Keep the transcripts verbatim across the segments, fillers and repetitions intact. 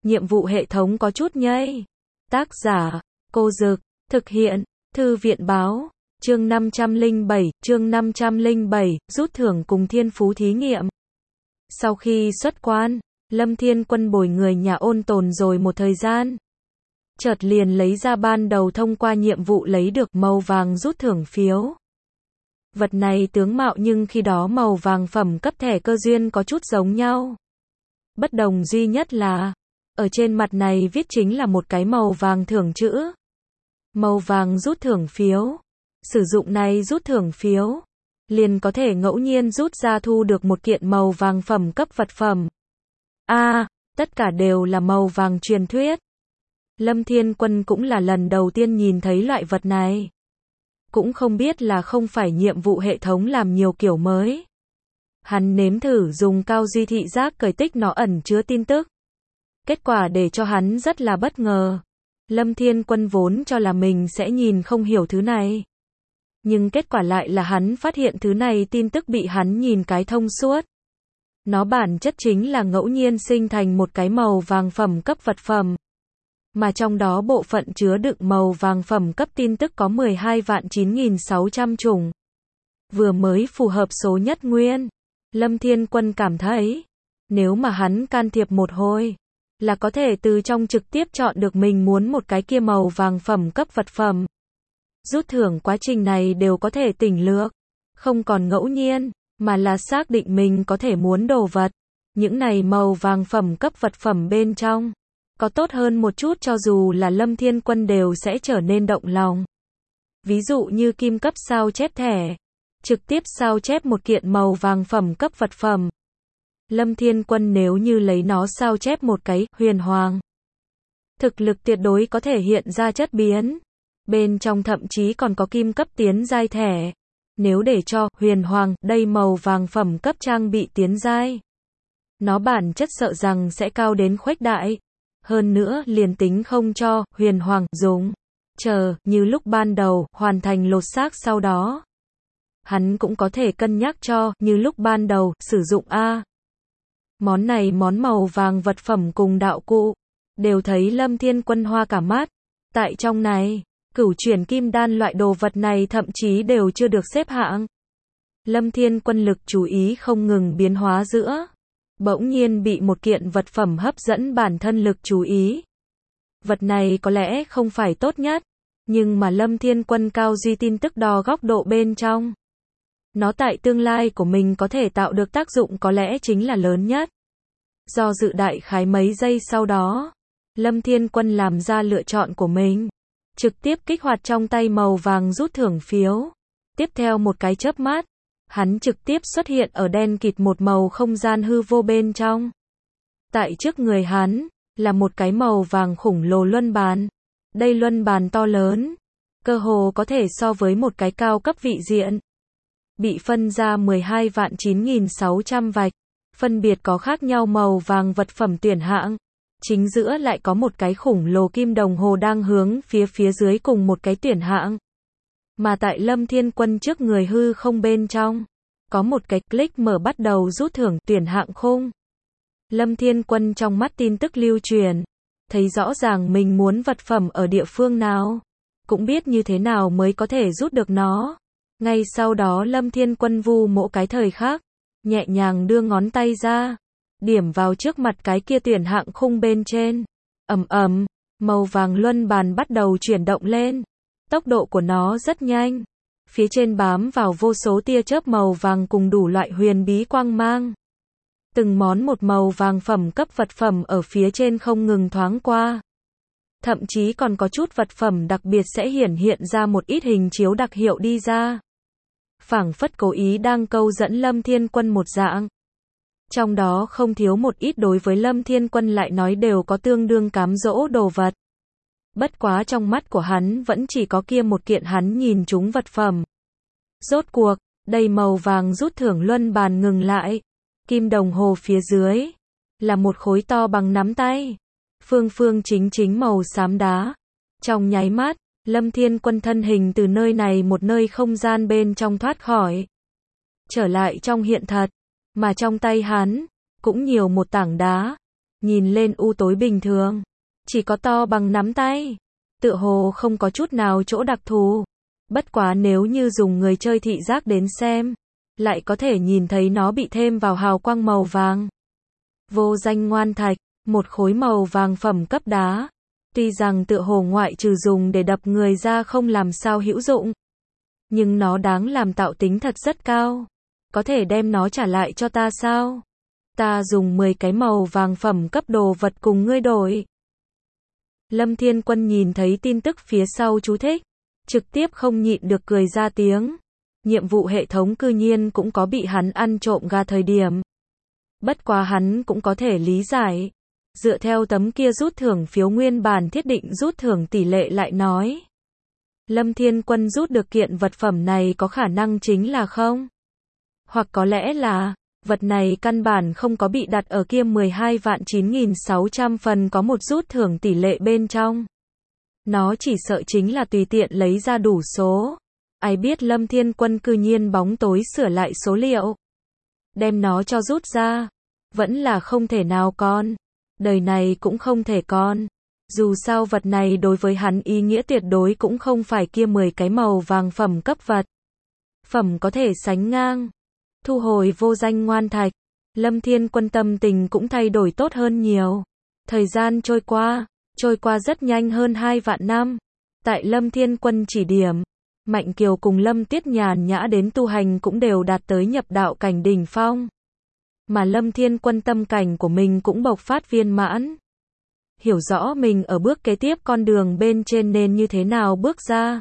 nhiệm vụ hệ thống có chút nhây. Tác giả, Cô Dực, thực hiện, Thư viện Báo, chương năm trăm lẻ bảy, chương năm trăm lẻ bảy, rút thưởng cùng thiên phú thí nghiệm. Sau khi xuất quan, Lâm Thiên Quân bồi người nhà ôn tồn rồi một thời gian. Chợt liền lấy ra ban đầu thông qua nhiệm vụ lấy được màu vàng rút thưởng phiếu. Vật này tướng mạo nhưng khi đó màu vàng phẩm cấp thẻ cơ duyên có chút giống nhau. Bất đồng duy nhất là, ở trên mặt này viết chính là một cái màu vàng thưởng chữ. Màu vàng rút thưởng phiếu. Sử dụng này rút thưởng phiếu, liền có thể ngẫu nhiên rút ra thu được một kiện màu vàng phẩm cấp vật phẩm. A, à, tất cả đều là màu vàng truyền thuyết. Lâm Thiên Quân cũng là lần đầu tiên nhìn thấy loại vật này. Cũng không biết là không phải nhiệm vụ hệ thống làm nhiều kiểu mới. Hắn nếm thử dùng cao duy thị giác cởi tích nó ẩn chứa tin tức. Kết quả để cho hắn rất là bất ngờ. Lâm Thiên Quân vốn cho là mình sẽ nhìn không hiểu thứ này. Nhưng kết quả lại là hắn phát hiện thứ này tin tức bị hắn nhìn cái thông suốt. Nó bản chất chính là ngẫu nhiên sinh thành một cái màu vàng phẩm cấp vật phẩm. Mà trong đó bộ phận chứa đựng màu vàng phẩm cấp tin tức có mười hai vạn chín nghìn sáu trăm chủng. Vừa mới phù hợp số nhất nguyên. Lâm Thiên Quân cảm thấy, nếu mà hắn can thiệp một hồi, là có thể từ trong trực tiếp chọn được mình muốn một cái kia màu vàng phẩm cấp vật phẩm. Rút thưởng quá trình này đều có thể tỉnh lược, không còn ngẫu nhiên, mà là xác định mình có thể muốn đồ vật. Những này màu vàng phẩm cấp vật phẩm bên trong, có tốt hơn một chút cho dù là Lâm Thiên Quân đều sẽ trở nên động lòng. Ví dụ như kim cấp sao chép thẻ, trực tiếp sao chép một kiện màu vàng phẩm cấp vật phẩm. Lâm Thiên Quân nếu như lấy nó sao chép một cái huyền hoàng, thực lực tuyệt đối có thể hiện ra chất biến. Bên trong thậm chí còn có kim cấp tiến giai thẻ. Nếu để cho huyền hoàng đây màu vàng phẩm cấp trang bị tiến giai, nó bản chất sợ rằng sẽ cao đến khuếch đại. Hơn nữa liền tính không cho huyền hoàng dùng, chờ như lúc ban đầu hoàn thành lột xác sau đó, hắn cũng có thể cân nhắc cho như lúc ban đầu sử dụng A. Món này món màu vàng vật phẩm cùng đạo cụ đều thấy Lâm Thiên Quân hoa cả mắt. Tại trong này, cửu chuyển kim đan loại đồ vật này thậm chí đều chưa được xếp hạng. Lâm Thiên Quân lực chú ý không ngừng biến hóa giữa. Bỗng nhiên bị một kiện vật phẩm hấp dẫn bản thân lực chú ý. Vật này có lẽ không phải tốt nhất, nhưng mà Lâm Thiên Quân cao duy tin tức đo góc độ bên trong. Nó tại tương lai của mình có thể tạo được tác dụng có lẽ chính là lớn nhất. Do dự đại khái mấy giây sau đó, Lâm Thiên Quân làm ra lựa chọn của mình. Trực tiếp kích hoạt trong tay màu vàng rút thưởng phiếu. Tiếp theo một cái chớp mắt, hắn trực tiếp xuất hiện ở đen kịt một màu không gian hư vô bên trong. Tại trước người hắn, là một cái màu vàng khủng lồ luân bàn. Đây luân bàn to lớn, cơ hồ có thể so với một cái cao cấp vị diện. Bị phân ra mười hai vạn chín nghìn sáu trăm vạch, phân biệt có khác nhau màu vàng vật phẩm tuyển hạng. Chính giữa lại có một cái khủng lồ kim đồng hồ đang hướng phía phía dưới cùng một cái tuyển hạng. Mà tại Lâm Thiên Quân trước người hư không bên trong, có một cái click mở bắt đầu rút thưởng tuyển hạng khung. Lâm Thiên Quân trong mắt tin tức lưu truyền, thấy rõ ràng mình muốn vật phẩm ở địa phương nào, cũng biết như thế nào mới có thể rút được nó. Ngay sau đó Lâm Thiên Quân vu mỗi cái thời khắc, nhẹ nhàng đưa ngón tay ra, điểm vào trước mặt cái kia tuyển hạng khung bên trên. Ầm ầm, màu vàng luân bàn bắt đầu chuyển động lên. Tốc độ của nó rất nhanh. Phía trên bám vào vô số tia chớp màu vàng cùng đủ loại huyền bí quang mang. Từng món một màu vàng phẩm cấp vật phẩm ở phía trên không ngừng thoáng qua. Thậm chí còn có chút vật phẩm đặc biệt sẽ hiển hiện ra một ít hình chiếu đặc hiệu đi ra. Phảng phất cố ý đang câu dẫn Lâm Thiên Quân một dạng. Trong đó không thiếu một ít đối với Lâm Thiên Quân lại nói đều có tương đương cám dỗ đồ vật. Bất quá trong mắt của hắn vẫn chỉ có kia một kiện hắn nhìn chúng vật phẩm. Rốt cuộc, đây màu vàng rút thưởng luân bàn ngừng lại. Kim đồng hồ phía dưới, là một khối to bằng nắm tay. Phương phương chính chính màu xám đá. Trong nháy mắt, Lâm Thiên Quân thân hình từ nơi này một nơi không gian bên trong thoát khỏi. Trở lại trong hiện thật. Mà trong tay hắn, cũng nhiều một tảng đá. nhìn lên u tối bình thường, chỉ có to bằng nắm tay, tựa hồ không có chút nào chỗ đặc thù. Bất quá nếu như dùng người chơi thị giác đến xem, lại có thể nhìn thấy nó bị thêm vào hào quang màu vàng. Vô danh ngoan thạch, một khối màu vàng phẩm cấp đá. Tuy rằng tựa hồ ngoại trừ dùng để đập người ra không làm sao hữu dụng, nhưng nó đáng làm tạo tính thật rất cao. Có thể đem nó trả lại cho ta sao? Ta dùng mười cái màu vàng phẩm cấp đồ vật cùng ngươi đổi. Lâm Thiên Quân nhìn thấy tin tức phía sau chú thích, trực tiếp không nhịn được cười ra tiếng. Nhiệm vụ hệ thống cư nhiên cũng có bị hắn ăn trộm gà thời điểm. Bất quá hắn cũng có thể lý giải. Dựa theo tấm kia rút thưởng phiếu nguyên bản thiết định rút thưởng tỷ lệ lại nói. Lâm Thiên Quân rút được kiện vật phẩm này có khả năng chính là không? Hoặc có lẽ là, vật này căn bản không có bị đặt ở kia mười hai vạn chín nghìn sáu trăm phần có một rút thưởng tỷ lệ bên trong. Nó chỉ sợ chính là tùy tiện lấy ra đủ số. Ai biết Lâm Thiên Quân cư nhiên bóng tối sửa lại số liệu. Đem nó cho rút ra. Vẫn là không thể nào con. Đời này cũng không thể con. Dù sao vật này đối với hắn ý nghĩa tuyệt đối cũng không phải kia mười cái màu vàng phẩm cấp vật. Phẩm có thể sánh ngang. Thu hồi vô danh ngoan thạch. Lâm Thiên Quân tâm tình cũng thay đổi tốt hơn nhiều. Thời gian trôi qua, trôi qua rất nhanh hơn hai vạn năm. Tại Lâm Thiên Quân chỉ điểm, Mạnh Kiều cùng Lâm Tiết nhàn nhã đến tu hành cũng đều đạt tới nhập đạo cảnh đỉnh phong. Mà Lâm Thiên Quân tâm cảnh của mình cũng bộc phát viên mãn. Hiểu rõ mình ở bước kế tiếp con đường bên trên nên như thế nào bước ra.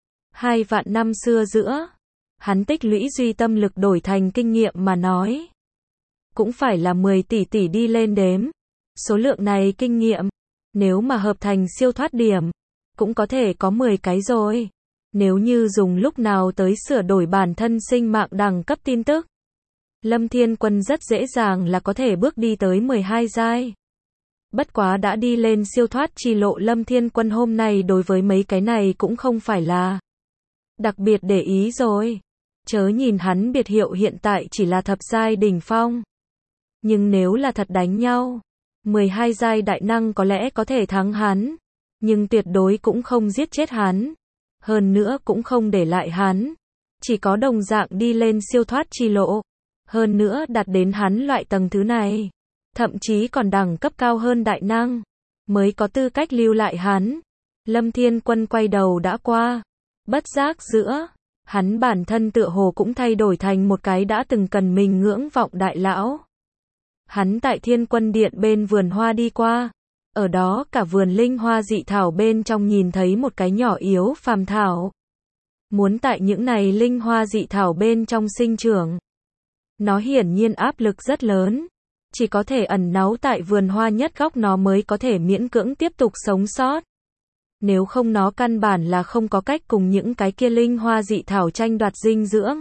Hai vạn năm xưa giữa, hắn tích lũy duy tâm lực đổi thành kinh nghiệm mà nói. Cũng phải là mười tỷ tỷ đi lên đếm. Số lượng này kinh nghiệm, nếu mà hợp thành siêu thoát điểm, cũng có thể có mười cái rồi. Nếu như dùng lúc nào tới sửa đổi bản thân sinh mạng đẳng cấp tin tức, Lâm Thiên Quân rất dễ dàng là có thể bước đi tới mười hai giai. Bất quá đã đi lên siêu thoát chi lộ Lâm Thiên Quân hôm nay đối với mấy cái này cũng không phải là đặc biệt để ý rồi. Chớ nhìn hắn biệt hiệu hiện tại chỉ là thập giai đỉnh phong. Nhưng nếu là thật đánh nhau, mười hai giai đại năng có lẽ có thể thắng hắn. Nhưng tuyệt đối cũng không giết chết hắn. Hơn nữa cũng không để lại hắn. Chỉ có đồng dạng đi lên siêu thoát chi lộ. Hơn nữa đạt đến hắn loại tầng thứ này. Thậm chí còn đẳng cấp cao hơn đại năng. Mới có tư cách lưu lại hắn. Lâm Thiên Quân quay đầu đã qua. Bất giác giữa. Hắn bản thân tựa hồ cũng thay đổi thành một cái đã từng cần mình ngưỡng vọng đại lão. Hắn tại Thiên Quân Điện bên vườn hoa đi qua. Ở đó cả vườn linh hoa dị thảo bên trong nhìn thấy một cái nhỏ yếu phàm thảo. Muốn tại những này linh hoa dị thảo bên trong sinh trưởng. Nó hiển nhiên áp lực rất lớn. Chỉ có thể ẩn náu tại vườn hoa nhất góc nó mới có thể miễn cưỡng tiếp tục sống sót. Nếu không nó căn bản là không có cách cùng những cái kia linh hoa dị thảo tranh đoạt dinh dưỡng.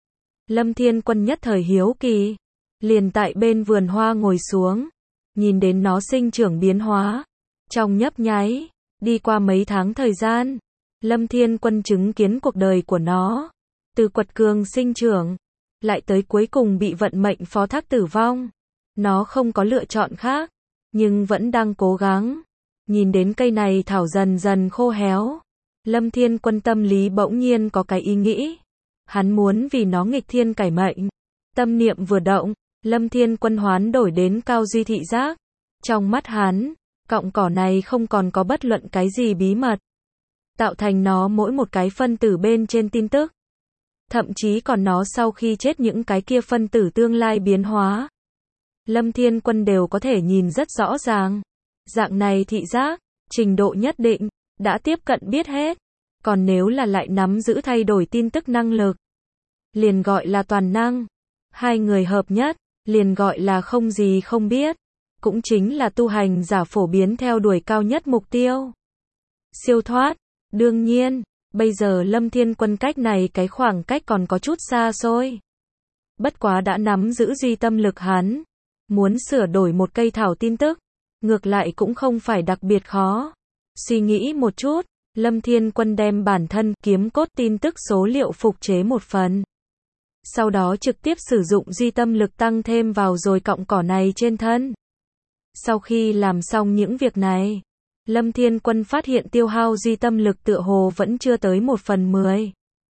Lâm Thiên Quân nhất thời hiếu kỳ. Liền tại bên vườn hoa ngồi xuống. Nhìn đến nó sinh trưởng biến hóa. Trong nhấp nháy. Đi qua mấy tháng thời gian. Lâm Thiên Quân chứng kiến cuộc đời của nó. Từ quật cường sinh trưởng. Lại tới cuối cùng bị vận mệnh phó thác tử vong. Nó không có lựa chọn khác. Nhưng vẫn đang cố gắng. Nhìn đến cây này thảo dần dần khô héo. Lâm Thiên Quân tâm lý bỗng nhiên có cái ý nghĩ. Hắn muốn vì nó nghịch thiên cải mệnh. Tâm niệm vừa động. Lâm Thiên Quân hoán đổi đến cao duy thị giác. Trong mắt hắn, cọng cỏ này không còn có bất luận cái gì bí mật. Tạo thành nó mỗi một cái phân tử bên trên tin tức. Thậm chí còn nó sau khi chết những cái kia phân tử tương lai biến hóa. Lâm Thiên Quân đều có thể nhìn rất rõ ràng. Dạng này thị giác, trình độ nhất định, đã tiếp cận biết hết. Còn nếu là lại nắm giữ thay đổi tin tức năng lực, liền gọi là toàn năng. Hai người hợp nhất, liền gọi là không gì không biết. Cũng chính là tu hành giả phổ biến theo đuổi cao nhất mục tiêu. Siêu thoát, đương nhiên, bây giờ Lâm Thiên Quân cách này cái khoảng cách còn có chút xa xôi. Bất quá đã nắm giữ duy tâm lực hắn. Muốn sửa đổi một cây thảo tin tức, ngược lại cũng không phải đặc biệt khó. Suy nghĩ một chút, Lâm Thiên Quân đem bản thân kiếm cốt tin tức số liệu phục chế một phần. Sau đó trực tiếp sử dụng duy tâm lực tăng thêm vào rồi cọng cỏ này trên thân. Sau khi làm xong những việc này, Lâm Thiên Quân phát hiện tiêu hao duy tâm lực tựa hồ vẫn chưa tới một phần mười.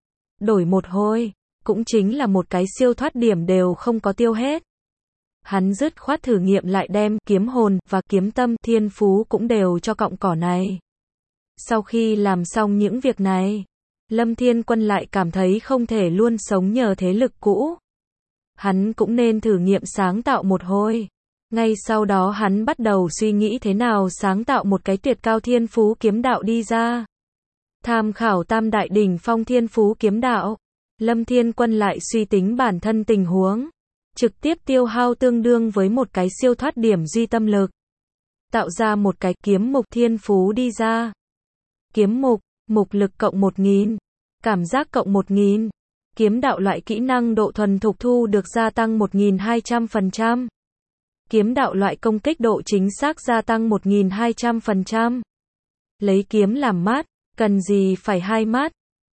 Đổi một hồi, cũng chính là một cái siêu thoát điểm đều không có tiêu hết. Hắn dứt khoát thử nghiệm lại đem kiếm hồn và kiếm tâm thiên phú cũng đều cho cọng cỏ này. Sau khi làm xong những việc này, Lâm Thiên Quân lại cảm thấy không thể luôn sống nhờ thế lực cũ. Hắn cũng nên thử nghiệm sáng tạo một hồi. Ngay sau đó hắn bắt đầu suy nghĩ thế nào sáng tạo một cái tuyệt cao thiên phú kiếm đạo đi ra. Tham khảo tam đại đỉnh phong thiên phú kiếm đạo, Lâm Thiên Quân lại suy tính bản thân tình huống, trực tiếp tiêu hao tương đương với một cái siêu thoát điểm duy tâm lực, tạo ra một cái kiếm mục thiên phú đi ra. Kiếm mục, mục lực cộng một nghìn, cảm giác cộng một nghìn, kiếm đạo loại kỹ năng độ thuần thục thu được gia tăng một nghìn hai trăm phần trăm. Kiếm đạo loại công kích độ chính xác gia tăng một nghìn hai trăm phần trăm. Lấy kiếm làm mát, cần gì phải hai mát.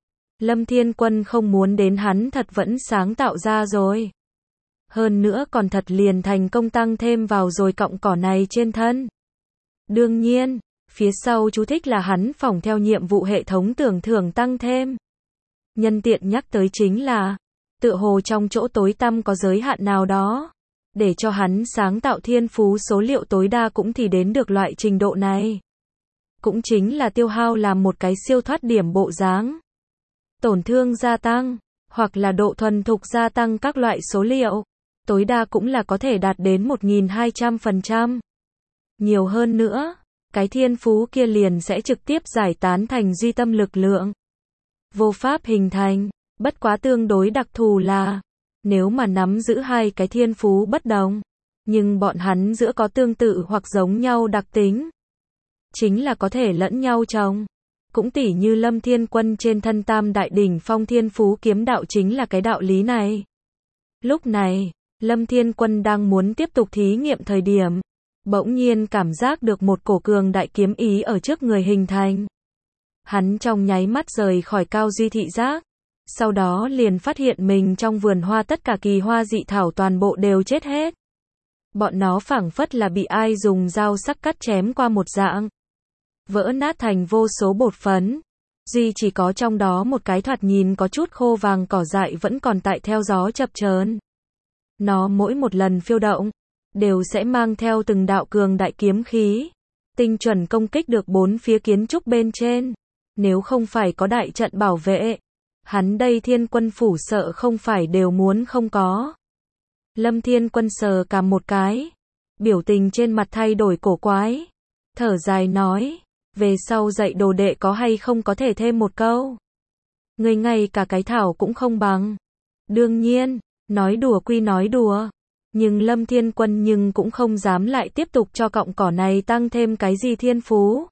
Lâm Thiên Quân không muốn đến hắn thật vẫn sáng tạo ra rồi. Hơn nữa còn thật liền thành công tăng thêm vào rồi cọng cỏ này trên thân. Đương nhiên, phía sau chú thích là hắn phỏng theo nhiệm vụ hệ thống tưởng thưởng tăng thêm. Nhân tiện nhắc tới chính là, tựa hồ trong chỗ tối tăm có giới hạn nào đó, để cho hắn sáng tạo thiên phú số liệu tối đa cũng thì đến được loại trình độ này. Cũng chính là tiêu hao làm một cái siêu thoát điểm bộ dáng. Tổn thương gia tăng, hoặc là độ thuần thục gia tăng các loại số liệu, tối đa cũng là có thể đạt đến một nghìn hai trăm phần trăm. Nhiều hơn nữa, cái thiên phú kia liền sẽ trực tiếp giải tán thành duy tâm lực lượng. Vô pháp hình thành, bất quá tương đối đặc thù là, nếu mà nắm giữ hai cái thiên phú bất đồng, nhưng bọn hắn giữa có tương tự hoặc giống nhau đặc tính, chính là có thể lẫn nhau trồng. Cũng tỉ như Lâm Thiên Quân trên thân tam đại đỉnh phong thiên phú kiếm đạo chính là cái đạo lý này. Lúc này, Lâm Thiên Quân đang muốn tiếp tục thí nghiệm thời điểm, bỗng nhiên cảm giác được một cổ cường đại kiếm ý ở trước người hình thành. Hắn trong nháy mắt rời khỏi cao duy thị giác, sau đó liền phát hiện mình trong vườn hoa tất cả kỳ hoa dị thảo toàn bộ đều chết hết. Bọn nó phảng phất là bị ai dùng dao sắc cắt chém qua một dạng, vỡ nát thành vô số bột phấn. Duy chỉ có trong đó một cái thoạt nhìn có chút khô vàng cỏ dại vẫn còn tại theo gió chập chờn. Nó mỗi một lần phiêu động, đều sẽ mang theo từng đạo cường đại kiếm khí, tinh chuẩn công kích được bốn phía kiến trúc bên trên. Nếu không phải có đại trận bảo vệ, hắn đây Thiên Quân phủ sợ không phải đều muốn không có. Lâm Thiên Quân sờ cằm một cái, biểu tình trên mặt thay đổi cổ quái, thở dài nói, về sau dạy đồ đệ có hay không có thể thêm một câu. Người ngay cả cái thảo cũng không bằng. Đương nhiên, nói đùa quy nói đùa, nhưng Lâm Thiên Quân nhưng cũng không dám lại tiếp tục cho cọng cỏ này tăng thêm cái gì thiên phú.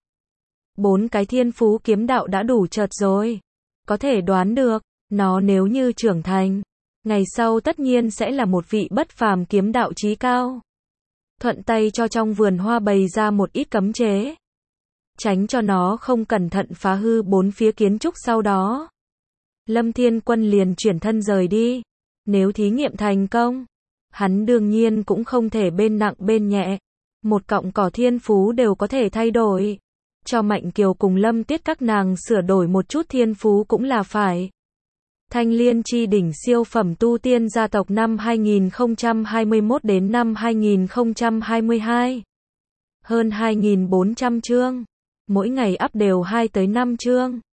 Bốn cái thiên phú kiếm đạo đã đủ chợt rồi. Có thể đoán được, nó nếu như trưởng thành, ngày sau tất nhiên sẽ là một vị bất phàm kiếm đạo chí cao. Thuận tay cho trong vườn hoa bày ra một ít cấm chế, tránh cho nó không cẩn thận phá hư bốn phía kiến trúc sau đó. Lâm Thiên Quân liền chuyển thân rời đi. Nếu thí nghiệm thành công, hắn đương nhiên cũng không thể bên nặng bên nhẹ. Một cọng cỏ thiên phú đều có thể thay đổi. Cho Mạnh Kiều cùng Lâm Tiết các nàng sửa đổi một chút thiên phú cũng là phải. Thanh Liên chi đỉnh siêu phẩm tu tiên gia tộc năm hai nghìn không trăm hai mươi mốt đến năm hai nghìn không trăm hai mươi hai. Hơn hai nghìn bốn trăm chương. Mỗi ngày up đều hai tới năm chương.